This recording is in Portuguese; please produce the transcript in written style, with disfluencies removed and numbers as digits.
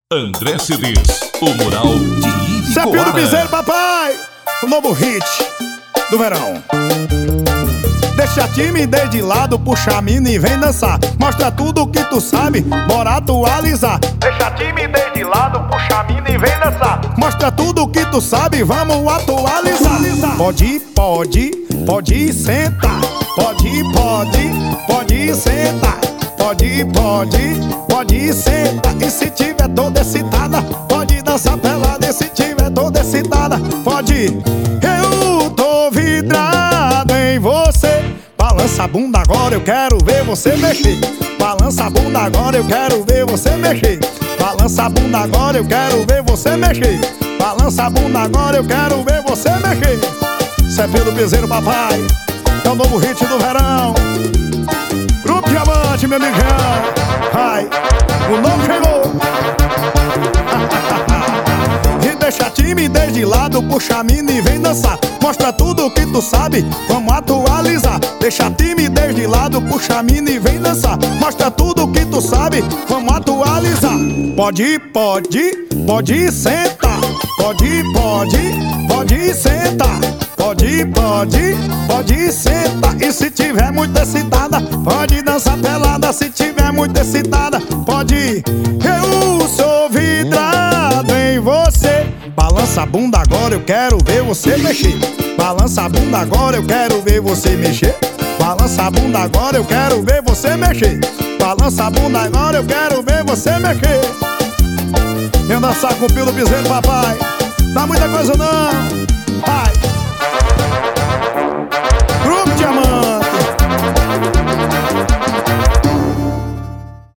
André CDs, o mural de Cepinho do Ibicoara. Piseiro, papai! O novo hit do verão. Deixa a timidez de lado, puxa a mina e vem dançar. Mostra tudo que tu sabe, bora atualizar. Deixa a timidez de lado, puxa a mina e vem dançar. Mostra tudo que tu sabe, vamos atualizar. Pode sentar. Pode sentar. Pode sentar. E se tiver toda excitada, pode dançar pelada. E se tiver toda excitada, pode. Eu tô vidrado em você. Balança a bunda agora, eu quero ver você mexer. Balança a bunda agora, eu quero ver você mexer. Balança a bunda agora, eu quero ver você mexer. Balança a bunda agora, eu quero ver você mexer. Cepinho do Piseiro, papai, é o novo hit do verão. Grupo Diamante, meu amigão. Ai, o novo chegou. E deixa a timidez de lado, puxa a mina e vem dançar. Mostra tudo que tu sabe, vamos atualizar. Deixa a timidez de lado, puxa a mina e vem dançar. Mostra tudo que tu sabe, vamos atualizar. Pode sentar. Pode sentar. Pode sentar. E se tiver muito excitada, pode dançar pelada. Se tiver muito excitada, pode. Eu sou vidrado em você. Balança a bunda agora, eu quero ver você mexer. Balança a bunda agora, eu quero ver você mexer. Balança a bunda agora, eu quero ver você mexer. Balança a bunda agora, eu quero ver você mexer. Vem dançar com o Pio do Piseiro, papai. Dá muita coisa não.